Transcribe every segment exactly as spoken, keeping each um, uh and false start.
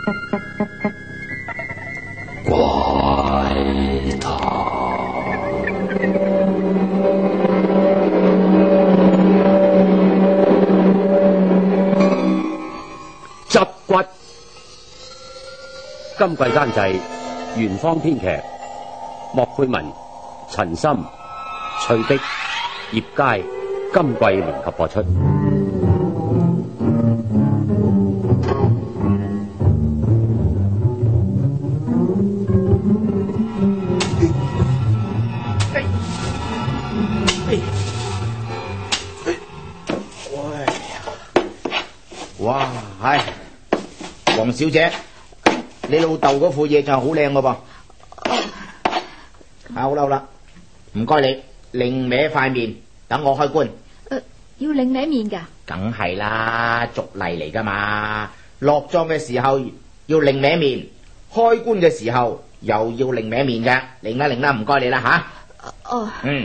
怪談執骨，今季監製元芳編劇，莫佩文、陳森、翠碧、葉佳，今季聯合播出。 哇，係黃小姐，你老豆嗰副嘢就好靚噶噃。好啦好啦，唔該你擰歪塊面，等我開棺。誒、 呃，要擰歪面噶？ 梗係啦，俗例嚟噶嘛。落葬嘅時候要擰歪面，開棺嘅時候又要擰歪面嘅。擰啦擰啦，唔該你啦吓。 哦。 嗯。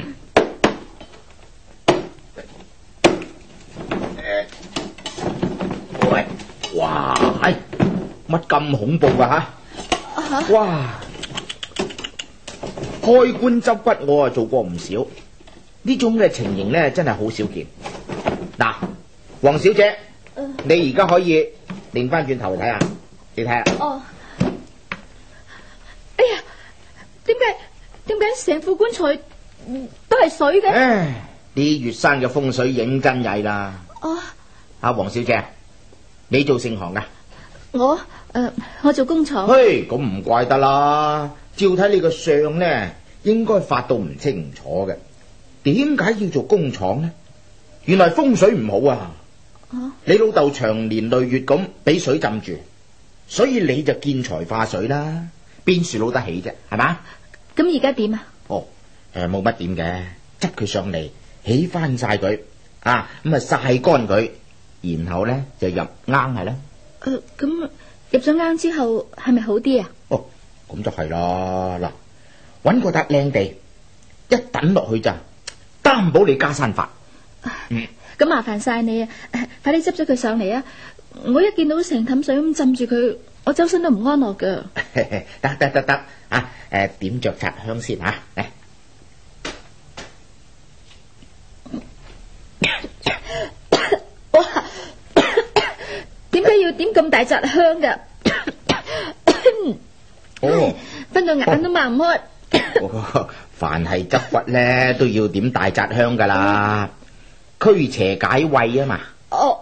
喂，哇，係乜咁恐怖噶吓？啊、哇！開棺執骨我啊做過唔少，呢種嘅情形咧真係好少見。嗱，黃小姐，呃、你而家可以擰翻轉頭嚟睇下，你睇下。哦。 哎呀，點解點解成副棺材都係水嘅？ 唉，啲月山嘅風水認真曳啦。哦。阿黃小姐，你做盛行噶？ 我誒、呃，我做工廠。 嘿，咁唔怪得啦。照睇你個相呢，應該發到唔清唔楚嘅。點解要做工廠呢？原來風水唔好啊！啊你老豆長年累月咁俾水浸住，所以你就見財化水啦，邊處撈得起啫？係嘛？ 咁而家點啊？ 哦，誒，冇乜點嘅，執佢上嚟，起翻晒佢啊，咁啊曬乾佢，然後咧就入罌係啦。 誒，咁入咗罌之後係咪好啲啊？ 哦。咁就係啦，嗱，搵個笪靚地，一抌落去咋，擔保你家山發。 嗯，咁麻煩晒你啊，快啲執咗佢上嚟啊！我一見到成氹水咁浸住佢，我周身都唔安樂噶。 得得得得，啊，誒，點着插香先吓，嚟。 哇，點解要點咁大紮香噶？ 哦， 分到眼都擘唔開。 哦，凡係執骨咧都要點大紮香噶啦，驅邪解胃啊嘛。哦。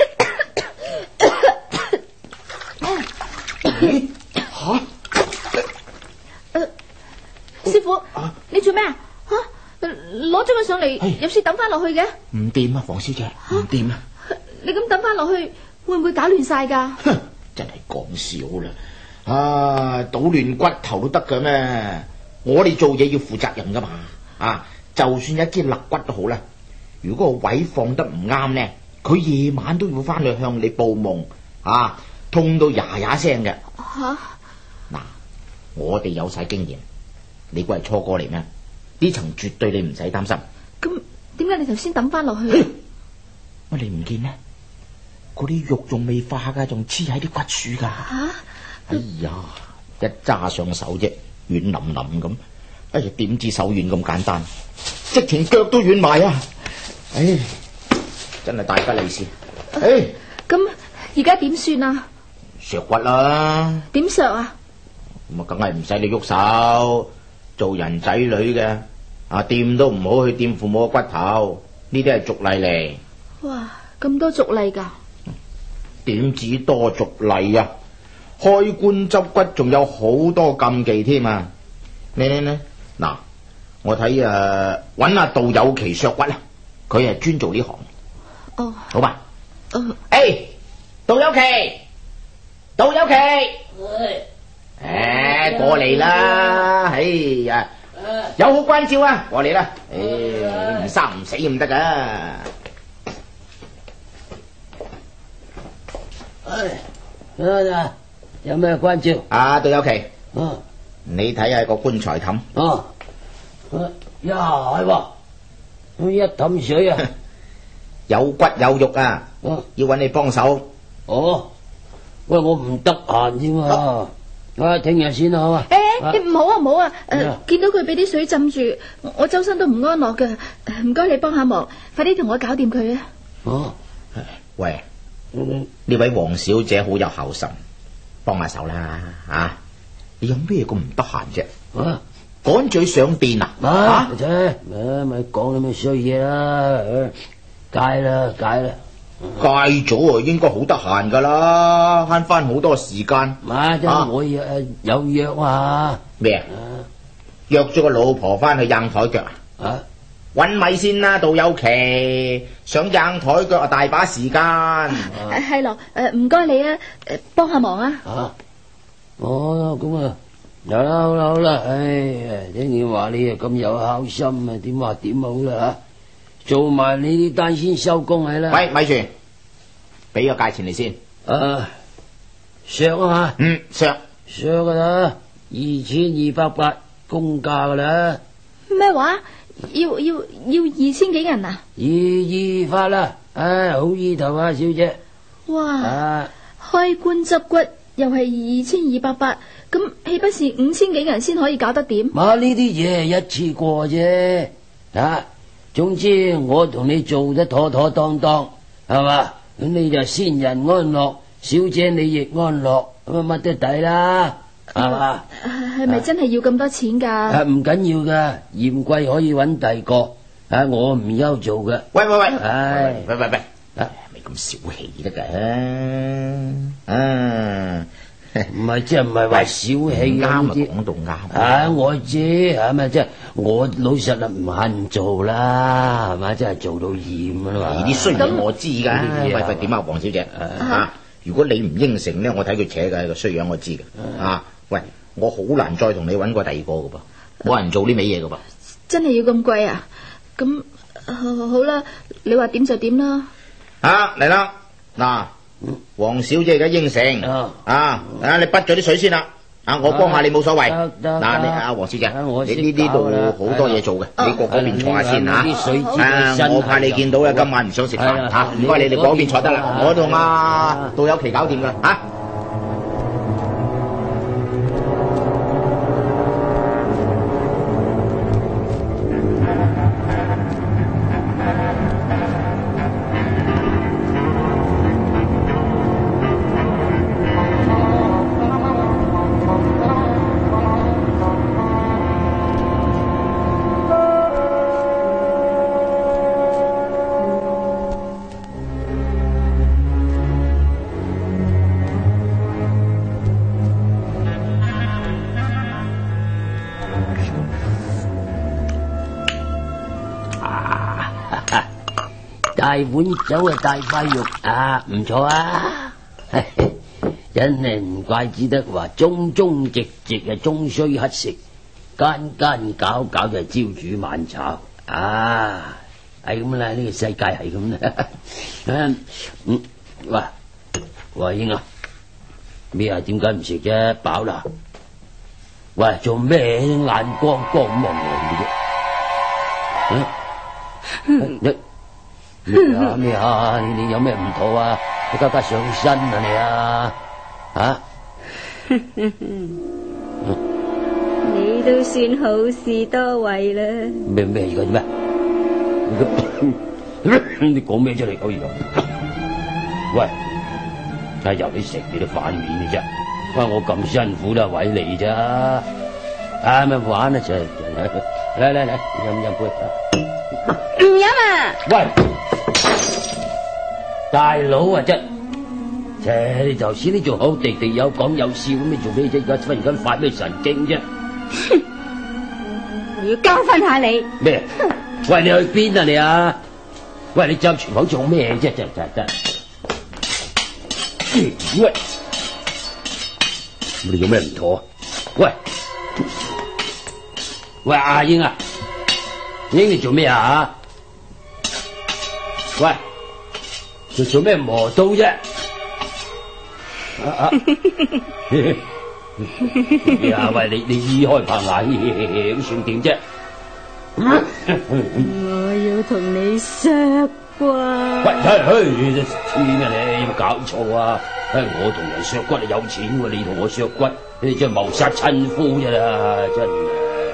咦？吓？ 誒，師傅，啊、你做咩啊？吓，攞咗佢上嚟，有時抌翻落去嘅。 唔掂啊，黃小姐，唔掂啊！ 你咁抌翻落去，會唔會搞亂晒噶？ 哼，真係講笑啦。啊！搗亂骨頭都得嘅咩？我哋做嘢要負責任噶嘛！啊，就算一支肋骨都好啦，如果個位放得唔啱呢，佢夜晚都要翻去向你報夢啊，痛到呀呀聲嘅。吓！嗱，我哋有晒經驗，你估係初哥嚟咩？呢層絕對你唔使擔心。 咁點解你頭先抌翻落去？ 乜你唔見呢？嗰啲肉仲未化噶，仲黐喺啲骨柱噶。吓！哎呀，一揸上手啫，軟腍腍咁。哎呀，點知手軟咁簡單，直情腳都軟埋啊！唉，真係大吉利是。唉， 咁而家點算啊？ 削骨啦。點削啊？ 咁啊，梗係唔使你喐手。做人仔女嘅啊，掂都唔好去掂父母嘅骨頭，呢啲係俗例嚟。 哇，咁多俗例噶？ 點止多俗例啊？開棺執骨仲有好多禁忌添啊！呢呢呢，嗱，我睇誒揾阿杜有奇削骨啦，佢係專做呢行。哦，好吧。哦，誒，杜有奇，杜有奇，誒，過嚟啦！哎呀，有好關照啊，過嚟啦！誒，唔生唔死唔得噶。 哎，啊！有咩關照？ 啊，杜有奇，啊，你睇下個棺材凼。哦， 呀係喎，一凼水啊， 有骨有肉啊，哦，要搵你幫手。 哦， 喂，我唔得閒啫嘛。啊，聽日先啦，好嘛？ 誒，唔好啊，唔好啊！誒，見到佢俾啲水浸住，我周身都唔安樂嘅。唔該，你幫下忙，快啲同我搞掂佢啊！ 哦， 喂，呢位黃小姐好有孝心，幫下手啦啊！你有咩咁唔得閒啫？ 啊， 趕嘴上邊啊？ 啊，啫，咪咪講啲咩衰嘢啦，戒啦戒啦。 戒咗啊，應該好得閒噶啦，慳翻好多時間。 啊，即係我有有約啊。 咩啊？約咗個老婆翻去硬台腳啊？ 啊， 搵米先啦，到有期上硬台腳啊，大把時間。 係咯，誒，唔該你啊，誒，幫下忙啊。 啊，哦，咁啊，好啦好啦好啦，唉，聽見話你啊咁有孝心啊，點話點好啦吓。做埋你啲單先收工係啦。 喂，咪住，俾個價錢你先。 啊，削啊嘛。 嗯，削削噶啦，二千二百八公價噶啦。 咩話？要要要二千幾銀啊？ 二二發啦，唉，好意頭啊，小姐。 哇！ 啊， 開棺執骨又係二千二百八，咁豈不是五千幾銀先可以搞得掂？ 嘛，呢啲嘢係一次過啫，啊！總之我同你做得妥妥當當，係嘛？咁你就先人安樂，小姐你亦安樂，咁啊乜都抵啦，係嘛？ 係咪真係要咁多錢噶？ 啊，唔緊要噶，嫌貴可以揾第個，啊，我唔憂做嘅。 喂喂喂， 唉， 喂喂喂，啊，咪咁小氣得噶？啊， 唔係即係唔係話小氣啱啊， 呢啲講到啱。 啊，我知係咪即係我老實啦，唔肯做啦，係咪？真係做到厭啊嘛。 呢啲衰嘢我知噶。 呢啲嘢喂喂，點啊，黃小姐啊？如果你唔應承咧，我睇佢扯嘅個衰樣，我知嘅。啊，喂，我好難再同你搵過第二個噶噃，冇人做呢味嘢噶噃。 真係要咁貴啊？咁好啦，你話點就點啦。 啊，嚟啦，嗱。黃小姐而家應承啊，啊，你滗咗啲水先啦，啊，我幫下你冇所謂。嗱，你阿黃小姐，你呢呢度好多嘢做嘅，你過嗰邊坐下先吓。啊，我怕你見到咧，今晚唔想食飯吓，唔該你哋嗰邊坐得啦，我同阿杜有奇搞掂噶吓。 大碗酒啊，大塊肉啊，唔錯啊！真係唔怪之得話中中直直啊，終須乞食，間間搞搞就係朝煮晚炒啊！係咁啦，呢、這個世界係咁啦。嗯，喂，喂英啊，咩啊？點解唔食啫？飽啦！喂，做咩眼光光望望嘅啫？嗯，你。咩啊咩啊！你你有咩唔妥啊？你家家上身啊你啊！啊！ 你都算好事多為啦。 咩咩而家咩？你講咩出嚟？狗而家？喂，係由你食你都反面嘅啫。哇！我咁辛苦都係為你咋？啊咪玩啊！就嚟嚟嚟，飲飲杯。 唔飲啊！ 喂！大佬啊，真，切！你頭先你仲好地地有講有笑咁，你做咩啫？而家忽然間發咩神經啫？ 我要教訓下你。咩？ 喂，你去邊啊你啊？喂，你走入廚房做咩啫？真真真！喂，你有咩唔妥啊？喂，喂，阿英啊，英你做咩啊？喂！你做咩磨刀啫？啊啊！呀喂，你你醫開棚牙，咁算點啫？ 我要同你削啩！ 喂，嘿，嘿，黐啊你，有冇搞錯啊？ 我同人削骨係有錢喎，你同我削骨，你真係謀殺親夫啫啦，真係。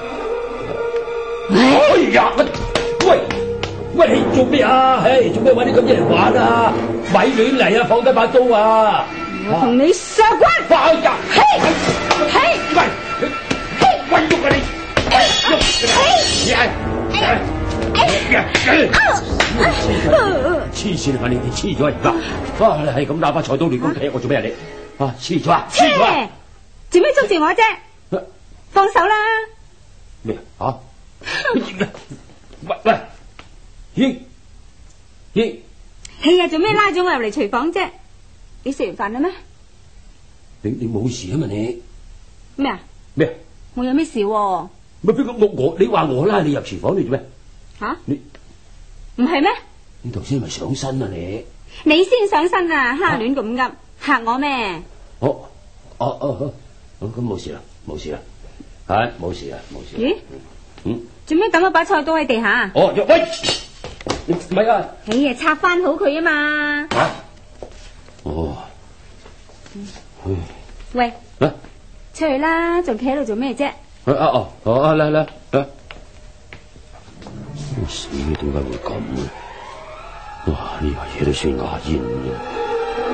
哎呀！喂喂，你做咩啊？唉，做咩揾啲咁嘢嚟玩啊？咪亂嚟啊！放低把刀啊！ 我同你削骨。 快呀！ 嘿，嘿， 喂，嘿，喂喐啊你！喂喐！黐線啊！你你黐咗而家，啊你係咁拿把菜刀亂咁劈我做咩啊你？啊黐咗啊！黐咗啊！ 做咩捉住我啫？放手啦！ 咩啊？喂喂，咦咦， 係啊，做咩拉咗我入嚟廚房啫？你食完飯啦咩？ 你你冇事啊嘛你？ 咩啊？ 咩？ 我有咩事喎？ 咪邊個我我？你話我拉你入廚房你做咩？ 吓？ 你唔係咩？ 你頭先係咪上身啊你？ 你先上身啊！蝦亂咁噏嚇我咩？ 哦哦哦好，咁冇事啦，冇事啦，係冇事啦，冇事。 咦？ 嗯？ 做咩抌咗把菜刀喺地下？ 哦，喂，唔係啊！ 哎呀，拆翻好佢啊嘛！ 嚇？哦。 嗯、喂， 啊， 出去啦，仲企喺度做咩啫？ 啊哦，好啊，嚟嚟嚟！死，點解會咁嘅？哇，呢下嘢都算牙煙嘅。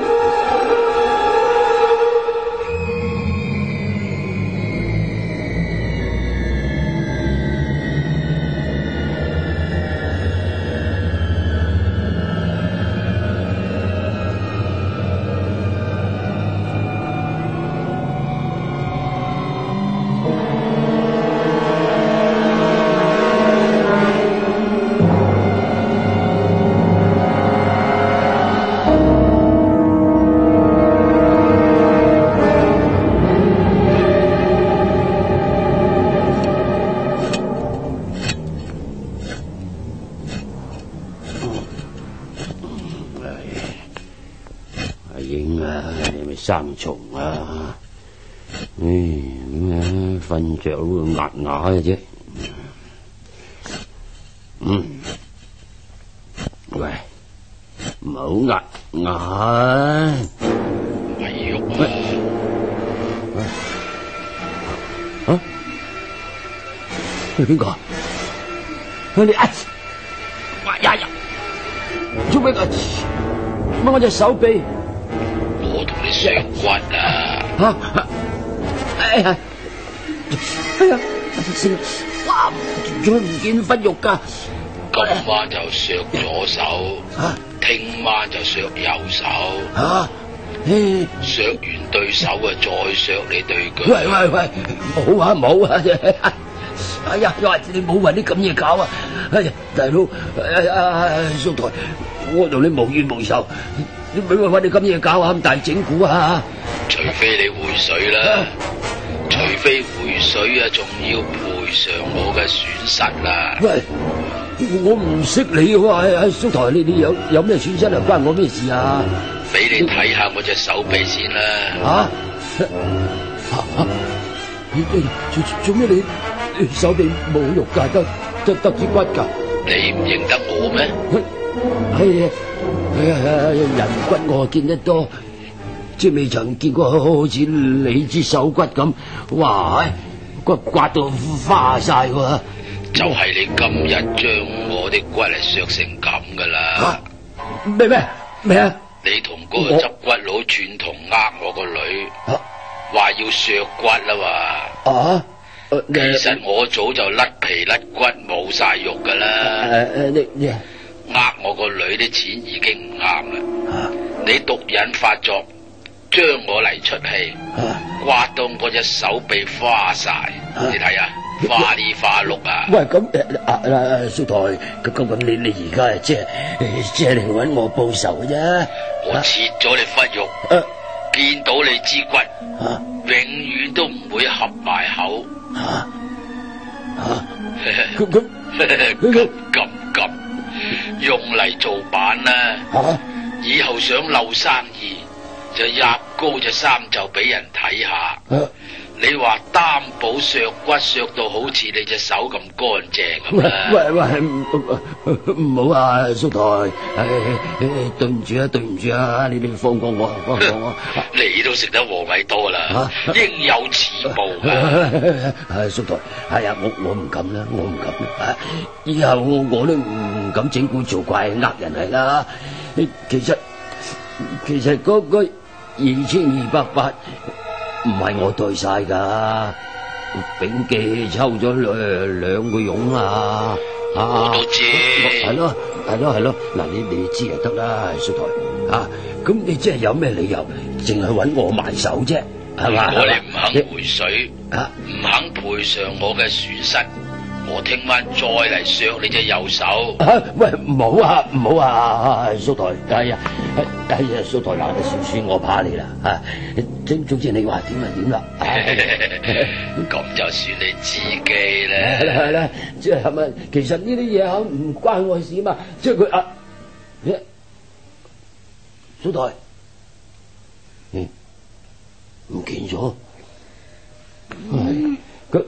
生蟲啊！唉，咁啊，瞓着都會壓牙嘅啫。嗯，喂，唔好壓牙啊！ 咪喐喂，啊？係邊個？你啊！呀呀！做咩啊？乜我隻手臂？ 我同你削骨啊！ 吓！哎呀！哎呀！死啦！哇！仲唔見忽肉噶？ 今晚就削左手，聽晚就削右手。 吓！ 削完對手啊，再削你對腳。 喂喂喂！冇啊冇啊！哎呀！你冇話啲咁嘢搞啊！哎呀，大佬，哎呀，叔台，我同你無冤無仇。你咪話你咁嘢搞啊，咁大整蠱啊！ 除非你回水啦，除非回水啊，仲要賠償我嘅損失啦。 喂，我唔識你喎，叔台，你你有有咩損失啊？關我咩事啊？ 俾你睇下我隻手臂先啦。 吓吓！你做做咩？你你手臂冇肉噶，得得得支骨噶？ 你唔認得我咩？ 係啊。哎呀，人骨我見得多，即係未曾見過好似你支手骨咁，哇！骨刮到花晒喎。 就係你今日將我啲骨係削成咁噶啦。 咩咩咩啊？ 你同嗰個執骨佬串同呃我個女，話、啊、要削骨啦嘛。啊？其實我早就甩皮甩骨冇晒肉噶啦。誒誒，你你。呃我個女啲錢已經唔啱啦，啊、你毒癮發作，將我嚟出氣，啊、刮到我隻手臂花晒，啊、你睇下花哩花碌啊！ 喂，咁啊啊叔台，咁咁咁你你而家即係即係嚟搵我報仇嘅啫？ 我切咗你忽肉，啊、見到你支骨，啊、永遠都唔會合埋口。啊啊！咁咁咁咁咁。用嚟做板啦，啊、以後想漏生意就入高隻衫就俾人睇下。 啊你話擔保削骨削到好似你隻手咁乾淨咁啦。 喂喂，唔好啊，叔台，唉，對唔住啊，對唔住啊，你哋放過我，放過我。 你都食得和米多啦，應有此報噶。 係叔台，係啊，我我唔敢啦，我唔敢啦。以後我我都唔敢整蠱做怪呃人係啦。其實其實嗰個二千二百八。唔係我對晒噶，炳記抽咗兩兩個傭啊！ 我都知， 係咯係咯係咯，嗱你你知就得啦，叔台啊！咁你即係有咩理由淨係揾我埋手啫？係嘛？ 我哋唔肯回水， 啊， 唔肯賠償我嘅損失，我聽晚再嚟削你隻右手。 啊、喂，唔好啊，唔好啊，叔台，哎呀，哎呀，叔台，嗱，算算我怕你啦，啊，總總之你話點就點啦， 咁就算你自己啦。 係啦係啦，即係咪？其實呢啲嘢唔關我事嘛，即係佢啊，叔台，嗯，唔見咗，佢。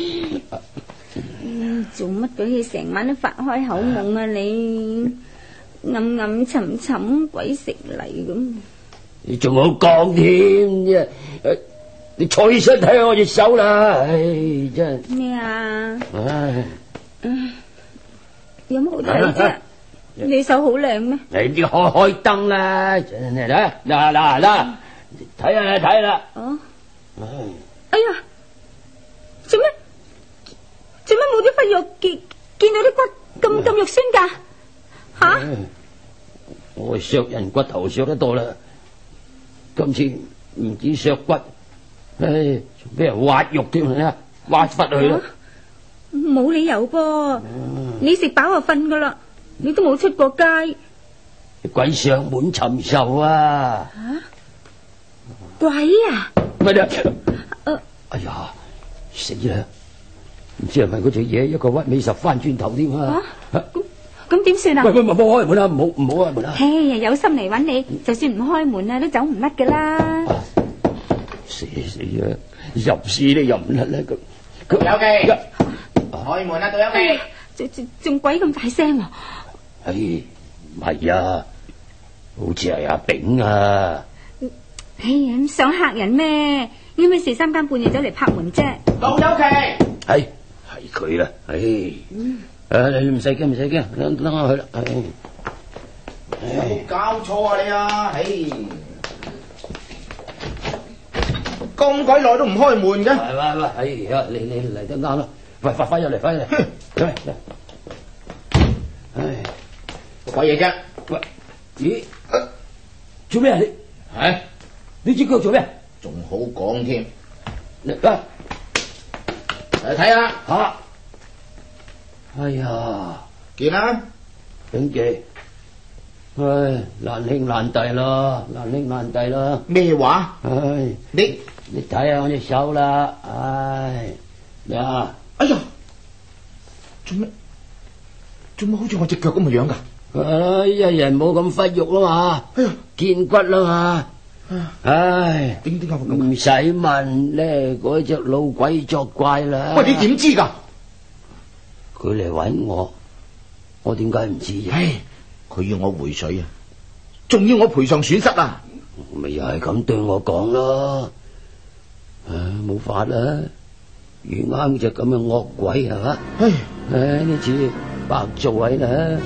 嗯，做乜鬼嘢成晚都發開口夢啊你？暗暗沉沉鬼食泥咁。 你仲好講添啫，你坐起身睇下我隻手啦，唉，真係咩啊？ 唉， 嗯，有乜好睇啫？你手好靚咩？ 你啲開開燈啦，真係啦，嗱嗱嗱，睇下睇下啦。 哦，哎呀，做咩？做乜冇啲骨肉見見到啲骨咁咁肉酸噶？吓！ 我削人骨頭削得多啦，今次唔止削骨，唉，仲俾人挖肉添啊！挖忽去啦！ 冇理由噃，你食飽就瞓噶啦，你都冇出過街。 鬼上門尋仇啊！ 吓！鬼啊！ 乜嘢？哎呀，死啦！唔知係咪嗰隻嘢一個屈尾十翻轉頭添啊！ 咁咁點算啊？ 喂喂，唔好開門啦，唔好唔好開門啦！ 嘿，有心嚟揾你，就算唔開門啊，都走唔甩噶啦！ 死死啊！入市都入唔甩啦！佢佢有記，開門啦，杜有記， 仲仲仲鬼咁大聲喎！ 唉，唔係啊，好似係阿炳啊！ 唉，咁想嚇人咩？點解四三更半夜走嚟拍門啫？ 杜有記， 係係佢啦！唉，誒你唔使驚唔使驚，等等我去啦！唉， 有冇搞錯啊你啊？唉，咁鬼耐都唔開門嘅。 喂喂喂，哎呀，你你嚟得啱啦！喂，快快入嚟，快入嚟！嚟嚟，唉， 鬼嘢啫！ 喂，咦？做咩啊你？ 係你隻腳做咩？ 仲好講添。 嚟啊！ 嚟睇下吓！哎呀， 見啦， 炳記，唉，難兄難弟啦，難兄難弟啦。 咩話？ 唉， 你你睇下我隻手啦，唉，呀， 哎呀，做咩做咩好似我隻腳咁嘅樣噶？ 唉，一人冇咁忽肉啦嘛， 哎呀， 見骨啦嘛，唉， 點點解會咁？ 唔使問咧，嗰隻老鬼作怪啦。 喂，你點知噶？ 佢嚟搵我，我點解唔知啫？ 唉，佢要我回水啊，仲要我賠償損失啊！ 咪又係咁對我講咯，唉，冇法啦，遇啱隻咁嘅惡鬼係嘛？ 唉， 唉，呢次白做位啦。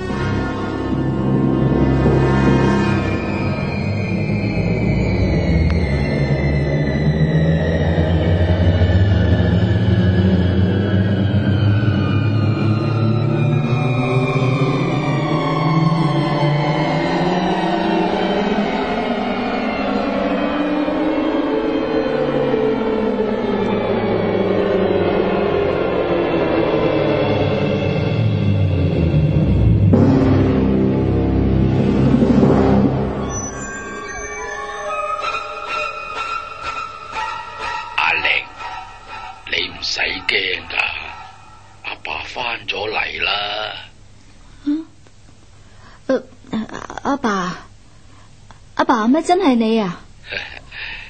真係你啊！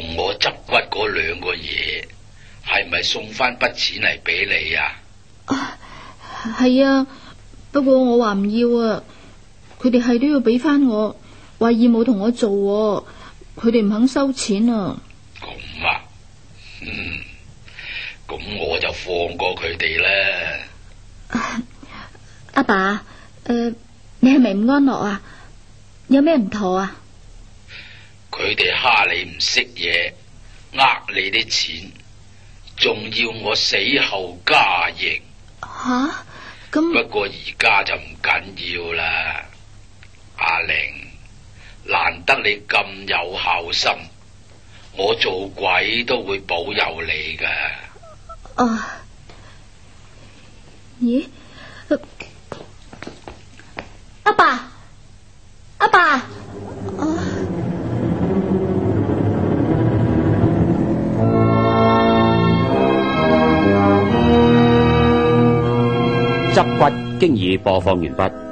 我執骨嗰兩個爺係咪送翻筆錢嚟俾你啊？ 啊，係啊，不過我話唔要啊，佢哋係都要俾翻我，話義務同我做，佢哋唔肯收錢啊。 咁啊，嗯，咁我就放過佢哋啦。 啊，阿爸，誒、呃，你係咪唔安樂啊？有咩唔妥啊？ 佢哋蝦你唔識嘢，呃你啲錢，仲要我死後加刑。 吓，咁不過而家就唔緊要啦，阿玲，難得你咁有孝心，我做鬼都會保佑你噶。 啊，咦？阿爸，阿爸，啊！ 執骨經已播放完畢。